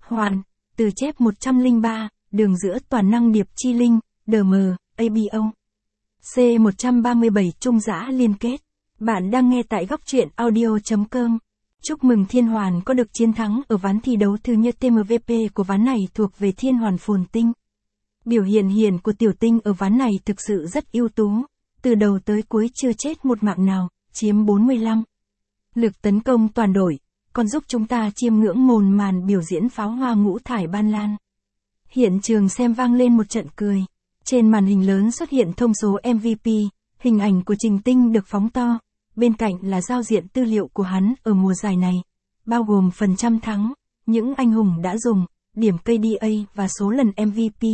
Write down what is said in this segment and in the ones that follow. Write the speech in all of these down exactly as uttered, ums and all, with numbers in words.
Hoàn, từ chép một trăm lẻ ba, đường giữa toàn năng điệp chi linh, đê em, a bê o. C một trăm ba mươi bảy trung giã liên kết. Bạn đang nghe tại góc truyện audio chấm com. Chúc mừng Thiên Hoàn có được chiến thắng ở ván thi đấu thứ nhất. em vê pê của ván này thuộc về Thiên Hoàn Phồn Tinh. Biểu hiện hiện của tiểu tinh ở ván này thực sự rất ưu tú, từ đầu tới cuối chưa chết một mạng nào, chiếm bốn mươi lăm. Lực tấn công toàn đội, còn giúp chúng ta chiêm ngưỡng mồn màn biểu diễn pháo hoa ngũ thải ban lan. Hiện trường xem vang lên một trận cười. Trên màn hình lớn xuất hiện thông số em vê pê, hình ảnh của Trình Tinh được phóng to, bên cạnh là giao diện tư liệu của hắn ở mùa giải này, bao gồm phần trăm thắng, những anh hùng đã dùng, điểm ca đê a và số lần em vê pê.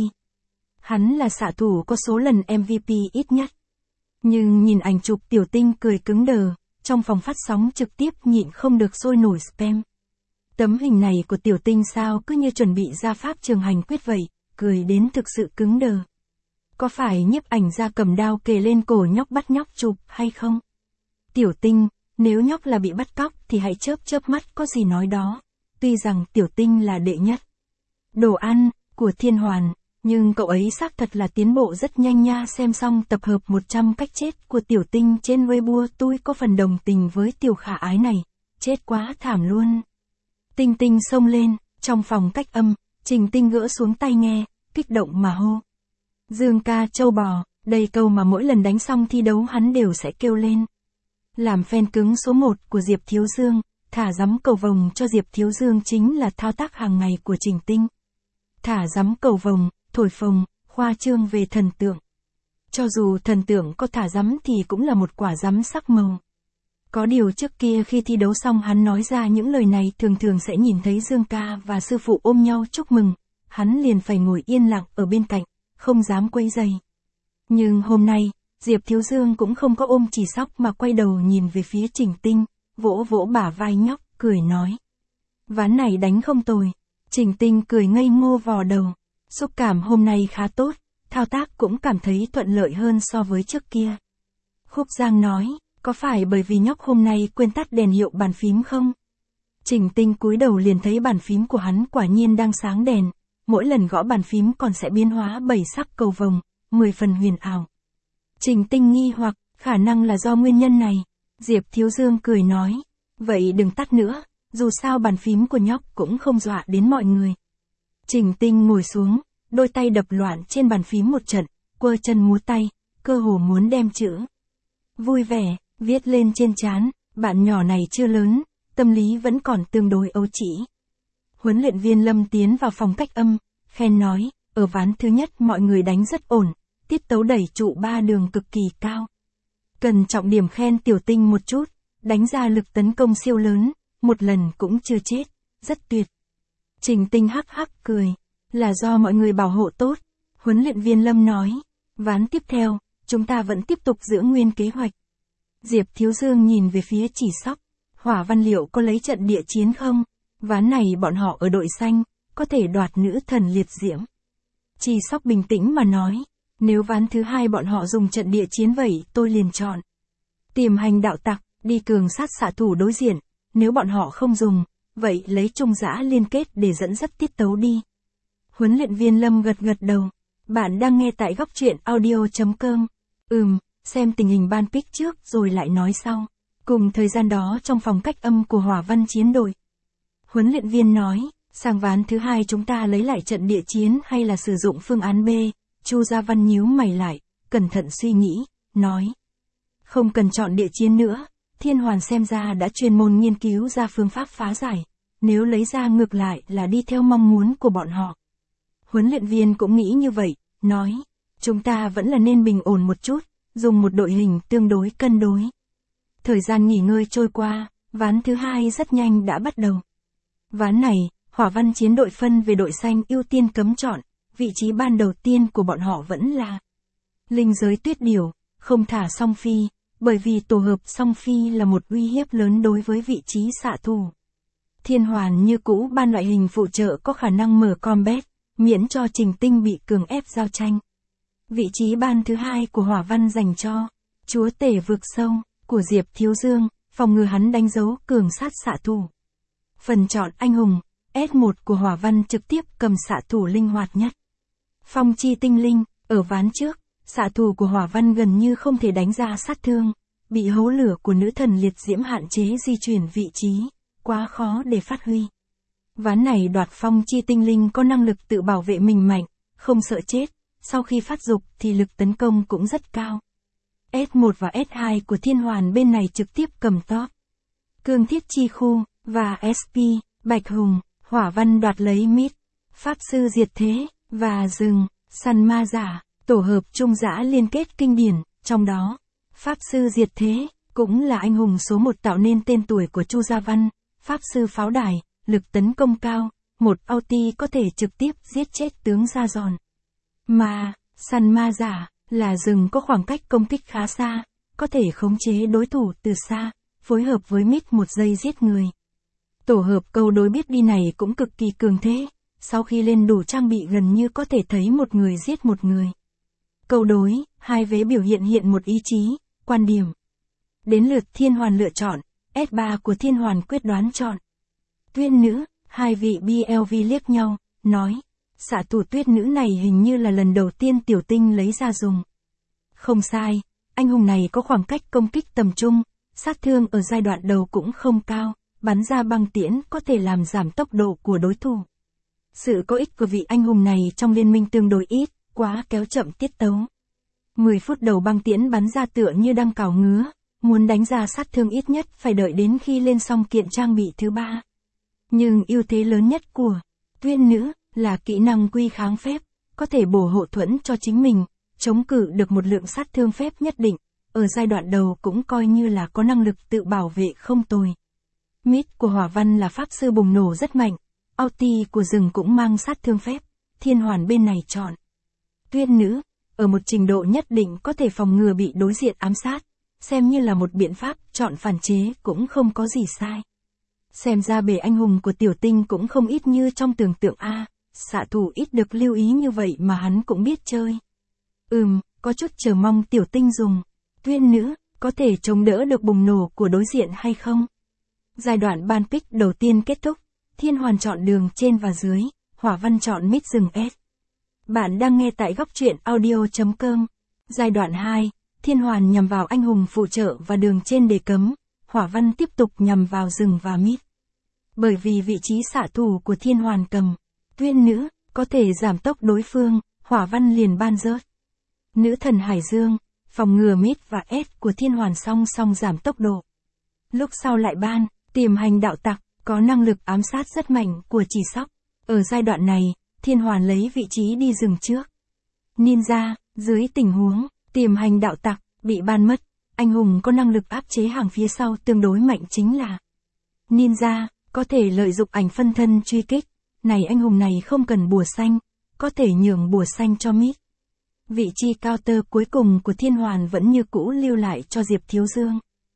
Hắn là xạ thủ có số lần em vê pê ít nhất. Nhưng nhìn ảnh chụp tiểu tinh cười cứng đờ, trong phòng phát sóng trực tiếp nhịn không được sôi nổi spam. Tấm hình này của tiểu tinh sao cứ như chuẩn bị ra pháp trường hành quyết vậy, cười đến thực sự cứng đờ. Có phải nhiếp ảnh ra cầm đao kề lên cổ nhóc bắt nhóc chụp hay không? Tiểu tinh, nếu nhóc là bị bắt cóc thì hãy chớp chớp mắt có gì nói đó. Tuy rằng tiểu tinh là đệ nhất đồ ăn của Thiên Hoàn, nhưng cậu ấy xác thật là tiến bộ rất nhanh nha. Xem xong tập hợp một trăm cách chết của tiểu tinh trên Weibo, tôi có phần đồng tình với tiểu khả ái này, chết quá thảm luôn. Tinh tinh xông lên, trong phòng cách âm, Trình Tinh gỡ xuống tai nghe, kích động mà hô. Dương ca châu bò, đây câu mà mỗi lần đánh xong thi đấu hắn đều sẽ kêu lên. Làm fan cứng số một của Diệp Thiếu Dương, thả giấm cầu vồng cho Diệp Thiếu Dương chính là thao tác hàng ngày của Trình Tinh. Thả giấm cầu vồng, thổi phồng, khoa trương về thần tượng. Cho dù thần tượng có thả giấm thì cũng là một quả giấm sắc màu. Có điều trước kia khi thi đấu xong hắn nói ra những lời này thường thường sẽ nhìn thấy Dương ca và sư phụ ôm nhau chúc mừng, hắn liền phải ngồi yên lặng ở bên cạnh, không dám quấy rầy. Nhưng hôm nay, Diệp Thiếu Dương cũng không có ôm chỉ sóc mà quay đầu nhìn về phía Trình Tinh, vỗ vỗ bả vai nhóc, cười nói. Ván này đánh không tồi. Trình Tinh cười ngây ngô vò đầu. Xúc cảm hôm nay khá tốt, thao tác cũng cảm thấy thuận lợi hơn so với trước kia. Khúc Giang nói, có phải bởi vì nhóc hôm nay quên tắt đèn hiệu bàn phím không? Trình Tinh cúi đầu liền thấy bàn phím của hắn quả nhiên đang sáng đèn, mỗi lần gõ bàn phím còn sẽ biến hóa bảy sắc cầu vồng, mười phần huyền ảo. Trình Tinh nghi hoặc, khả năng là do nguyên nhân này. Diệp Thiếu Dương cười nói, vậy đừng tắt nữa, dù sao bàn phím của nhóc cũng không dọa đến mọi người. Trình Tinh ngồi xuống, đôi tay đập loạn trên bàn phím một trận, quơ chân múa tay, cơ hồ muốn đem chữ vui vẻ viết lên trên trán. Bạn nhỏ này chưa lớn, tâm lý vẫn còn tương đối ấu trĩ. Huấn luyện viên Lâm tiến vào phòng cách âm, khen nói, ở ván thứ nhất mọi người đánh rất ổn, tiết tấu đẩy trụ ba đường cực kỳ cao. Cần trọng điểm khen tiểu tinh một chút, đánh ra lực tấn công siêu lớn, một lần cũng chưa chết, rất tuyệt. Trình Tinh hắc hắc cười, là do mọi người bảo hộ tốt. Huấn luyện viên Lâm nói, ván tiếp theo, chúng ta vẫn tiếp tục giữ nguyên kế hoạch. Diệp Thiếu Dương nhìn về phía chỉ sóc, Hỏa Văn liệu có lấy trận địa chiến không? Ván này bọn họ ở đội xanh, có thể đoạt nữ thần liệt diễm. Chỉ sóc bình tĩnh mà nói, nếu ván thứ hai bọn họ dùng trận địa chiến vậy tôi liền chọn tiềm hành đạo tặc, đi cường sát xạ thủ đối diện, nếu bọn họ không dùng, vậy lấy trung giã liên kết để dẫn dắt tiết tấu đi. Huấn luyện viên Lâm gật gật đầu. Bạn đang nghe tại góc truyện audio chấm com. Ừm, xem tình hình ban pick trước rồi lại nói sau. Cùng thời gian đó trong phòng cách âm của Hỏa Văn chiến đội, huấn luyện viên nói, sang ván thứ hai chúng ta lấy lại trận địa chiến hay là sử dụng phương án B. Chu Gia Văn nhíu mày lại, cẩn thận suy nghĩ, nói. Không cần chọn địa chiến nữa, Thiên Hoàn xem ra đã chuyên môn nghiên cứu ra phương pháp phá giải, nếu lấy ra ngược lại là đi theo mong muốn của bọn họ. Huấn luyện viên cũng nghĩ như vậy, nói, chúng ta vẫn là nên bình ổn một chút, dùng một đội hình tương đối cân đối. Thời gian nghỉ ngơi trôi qua, ván thứ hai rất nhanh đã bắt đầu. Ván này, Hỏa Văn chiến đội phân về đội xanh ưu tiên cấm chọn, vị trí ban đầu tiên của bọn họ vẫn là linh giới tuyết điểu, không thả song phi, bởi vì tổ hợp song phi là một uy hiếp lớn đối với vị trí xạ thủ. Thiên Hoàn như cũ ban loại hình phụ trợ có khả năng mở combat, miễn cho Trình Tinh bị cường ép giao tranh. Vị trí ban thứ hai của Hỏa Văn dành cho chúa tể vực sâu của Diệp Thiếu Dương, phòng ngừa hắn đánh dấu cường sát xạ thủ. Phần chọn anh hùng, S một của Hỏa Văn trực tiếp cầm xạ thủ linh hoạt nhất. Phong chi tinh linh, ở ván trước, xạ thủ của Hỏa Văn gần như không thể đánh ra sát thương, bị hố lửa của nữ thần liệt diễm hạn chế di chuyển vị trí, quá khó để phát huy. Ván này đoạt phong chi tinh linh có năng lực tự bảo vệ mình mạnh, không sợ chết, sau khi phát dục thì lực tấn công cũng rất cao. S một và S hai của Thiên Hoàn bên này trực tiếp cầm top. Cương thiết chi khu, và ét pê, Bạch Hùng, Hỏa Văn đoạt lấy mid, Pháp sư diệt thế, và rừng, săn ma giả, tổ hợp trung giã liên kết kinh điển, trong đó, Pháp sư diệt thế, cũng là anh hùng số một tạo nên tên tuổi của Chu Gia Văn, Pháp sư pháo đài, lực tấn công cao, một ulti có thể trực tiếp giết chết tướng ra giòn. Mà, săn ma giả, là rừng có khoảng cách công kích khá xa, có thể khống chế đối thủ từ xa, phối hợp với mid một giây giết người. Tổ hợp câu đối biết đi này cũng cực kỳ cường thế, sau khi lên đủ trang bị gần như có thể thấy một người giết một người. Câu đối, hai vế biểu hiện hiện một ý chí, quan điểm. Đến lượt Thiên Hoàn lựa chọn, S ba của Thiên Hoàn quyết đoán chọn. Tuyết nữ, hai vị bê lờ vê liếc nhau, nói, xạ thủ tuyết nữ này hình như là lần đầu tiên tiểu tinh lấy ra dùng. Không sai, anh hùng này có khoảng cách công kích tầm trung, sát thương ở giai đoạn đầu cũng không cao, bắn ra băng tiễn có thể làm giảm tốc độ của đối thủ. Sự có ích của vị anh hùng này trong liên minh tương đối ít, quá kéo chậm tiết tấu. mười phút đầu băng tiễn bắn ra tựa như đang cào ngứa, muốn đánh ra sát thương ít nhất phải đợi đến khi lên xong kiện trang bị thứ ba. Nhưng ưu thế lớn nhất của tuyết nữ là kỹ năng quy kháng phép, có thể bổ hộ thuẫn cho chính mình, chống cự được một lượng sát thương phép nhất định, ở giai đoạn đầu cũng coi như là có năng lực tự bảo vệ không tồi. Mid của Hỏa Văn là Pháp sư bùng nổ rất mạnh, ulti của rừng cũng mang sát thương phép, Thiên Hoàn bên này chọn. Tuyết nữ, ở một trình độ nhất định có thể phòng ngừa bị đối diện ám sát, xem như là một biện pháp chọn phản chế cũng không có gì sai. Xem ra bề anh hùng của tiểu tinh cũng không ít như trong tưởng tượng a, xạ thủ ít được lưu ý như vậy mà hắn cũng biết chơi. Ừm, có chút chờ mong tiểu tinh dùng. Tuyết nữ, có thể chống đỡ được bùng nổ của đối diện hay không? Giai đoạn ban pick đầu tiên kết thúc, Thiên Hoàn chọn đường trên và dưới, Hỏa Văn chọn mid rừng S. Bạn đang nghe tại góc truyện audio chấm com. Giai đoạn hai, Thiên Hoàn nhằm vào anh hùng phụ trợ và đường trên để cấm, Hỏa Văn tiếp tục nhằm vào rừng và mid. Bởi vì vị trí xạ thủ của Thiên Hoàn cầm, tuyết nữ, có thể giảm tốc đối phương, Hỏa Văn liền ban rớt. Nữ thần Hải Dương, phòng ngừa mid và S của Thiên Hoàn song song giảm tốc độ. Lúc sau lại ban, tiềm hành đạo tặc, có năng lực ám sát rất mạnh của chỉ sóc. Ở giai đoạn này, Thiên Hoàn lấy vị trí đi rừng trước. Ninja, dưới tình huống, tiềm hành đạo tặc, bị ban mất, anh hùng có năng lực áp chế hàng phía sau tương đối mạnh chính là Ninja, có thể lợi dụng ảnh phân thân truy kích. Này anh hùng này không cần bùa xanh, có thể nhường bùa xanh cho mid. Vị trí counter cuối cùng của Thiên Hoàn vẫn như cũ lưu lại cho Diệp Thiếu Dương.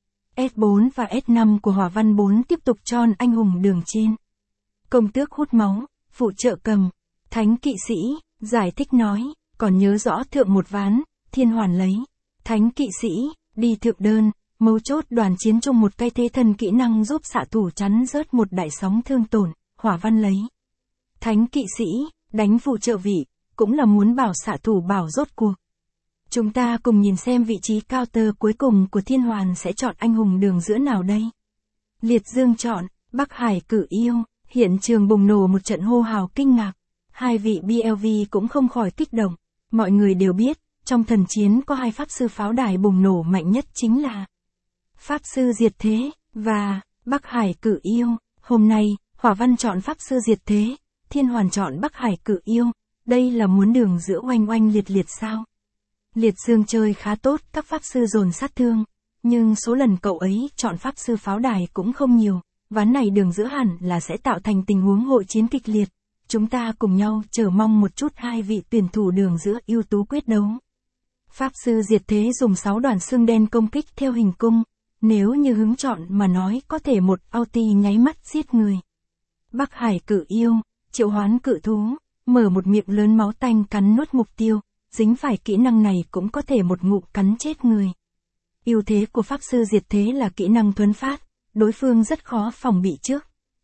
S bốn và S năm của Hỏa Văn bốn tiếp tục chọn anh hùng đường trên. Công tước hút máu, phụ trợ cầm, thánh kỵ sĩ, giải thích nói, còn nhớ rõ thượng một ván, Thiên Hoàn lấy, thánh kỵ sĩ, đi thượng đơn, mấu chốt đoàn chiến chung một cây thế thần kỹ năng giúp xạ thủ chắn rớt một đại sóng thương tổn, Hỏa Văn lấy. Thánh kỵ sĩ, đánh phụ trợ vị, cũng là muốn bảo xạ thủ bảo rốt cuộc. Chúng ta cùng nhìn xem vị trí counter cuối cùng của Thiên Hoàn sẽ chọn anh hùng đường giữa nào đây. Liệt Dương chọn, Bắc Hải cử yêu, hiện trường bùng nổ một trận hô hào kinh ngạc. Hai vị bê lờ vê cũng không khỏi kích động. Mọi người đều biết, trong thần chiến có hai pháp sư pháo đài bùng nổ mạnh nhất chính là Pháp sư diệt thế, và Bắc Hải cử yêu. Hôm nay, Hỏa Văn chọn Pháp sư diệt thế, Thiên Hoàn chọn Bắc Hải cử yêu. Đây là muốn đường giữa oanh oanh liệt liệt sao? Liệt Dương chơi khá tốt, các pháp sư dồn sát thương, nhưng số lần cậu ấy chọn pháp sư pháo đài cũng không nhiều, ván này đường giữa hẳn là sẽ tạo thành tình huống hội chiến kịch liệt. Chúng ta cùng nhau chờ mong một chút hai vị tuyển thủ đường giữa ưu tú quyết đấu. Pháp sư diệt thế dùng sáu đoàn xương đen công kích theo hình cung, nếu như hứng chọn mà nói có thể một ulti nháy mắt giết người. Bắc Hải cử yêu, triệu hoán cự thú, mở một miệng lớn máu tanh cắn nuốt mục tiêu. Dính phải kỹ năng này cũng có thể một ngụm cắn chết người. Ưu thế của Pháp sư diệt thế là kỹ năng thuấn phát, đối phương rất khó phòng bị trước.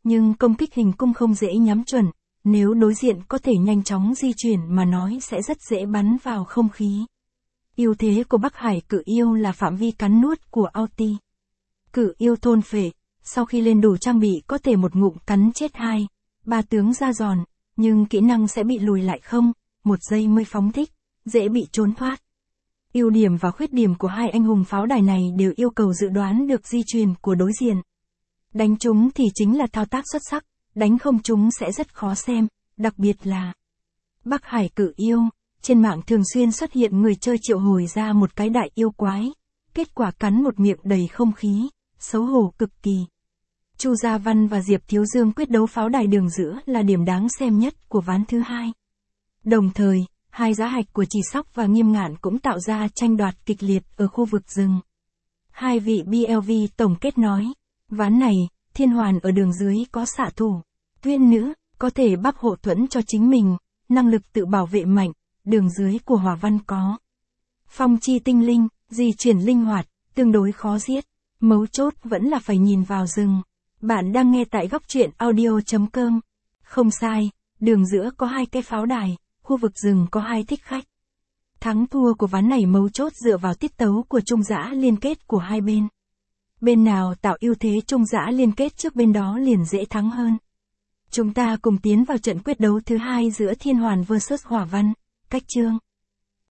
nhưng công kích hình cung không dễ nhắm chuẩn, nếu đối diện có thể nhanh chóng di chuyển mà nói sẽ rất dễ bắn vào không khí. Ưu thế của Bắc Hải Cự Yêu là phạm vi cắn nuốt của Auti. Cự Yêu thôn phệ, sau khi lên đủ trang bị có thể một ngụm cắn chết hai, ba tướng ra giòn, nhưng kỹ năng sẽ bị lùi lại không, một giây mới phóng thích, dễ bị trốn thoát. Ưu điểm và khuyết điểm của hai anh hùng pháo đài này đều yêu cầu dự đoán được di truyền của đối diện. Đánh chúng thì chính là thao tác xuất sắc, đánh không chúng sẽ rất khó xem, đặc biệt là Bắc Hải Cự Yêu. Trên mạng thường xuyên xuất hiện người chơi triệu hồi ra một cái đại yêu quái, kết quả cắn một miệng đầy không khí, xấu hổ cực kỳ. Chu Gia Văn và Diệp Thiếu Dương quyết đấu pháo đài đường giữa là điểm đáng xem nhất của ván thứ hai. Đồng thời, hai giá hạch của Chỉ Sóc và Nghiêm Ngạn cũng tạo ra tranh đoạt kịch liệt ở khu vực rừng. Hai vị bê lờ vê tổng kết nói, ván này, Thiên Hoàn ở đường dưới có xạ thủ, Tuyên Nữ, có thể bắp hộ thuẫn cho chính mình, năng lực tự bảo vệ mạnh, đường dưới của Hỏa Văn có Phong Chi Tinh Linh, di chuyển linh hoạt, tương đối khó giết, mấu chốt vẫn là phải nhìn vào rừng. Bạn đang nghe tại góc truyện audio chấm com. Không sai, đường giữa có hai cái pháo đài, khu vực rừng có hai thích khách. Thắng thua của ván này mấu chốt dựa vào tiết tấu của trung giã liên kết của hai bên. Bên nào tạo ưu thế trung giã liên kết trước bên đó liền dễ thắng hơn. Chúng ta cùng tiến vào trận quyết đấu thứ hai giữa Thiên Hoàn versus Hỏa Văn, cách chương.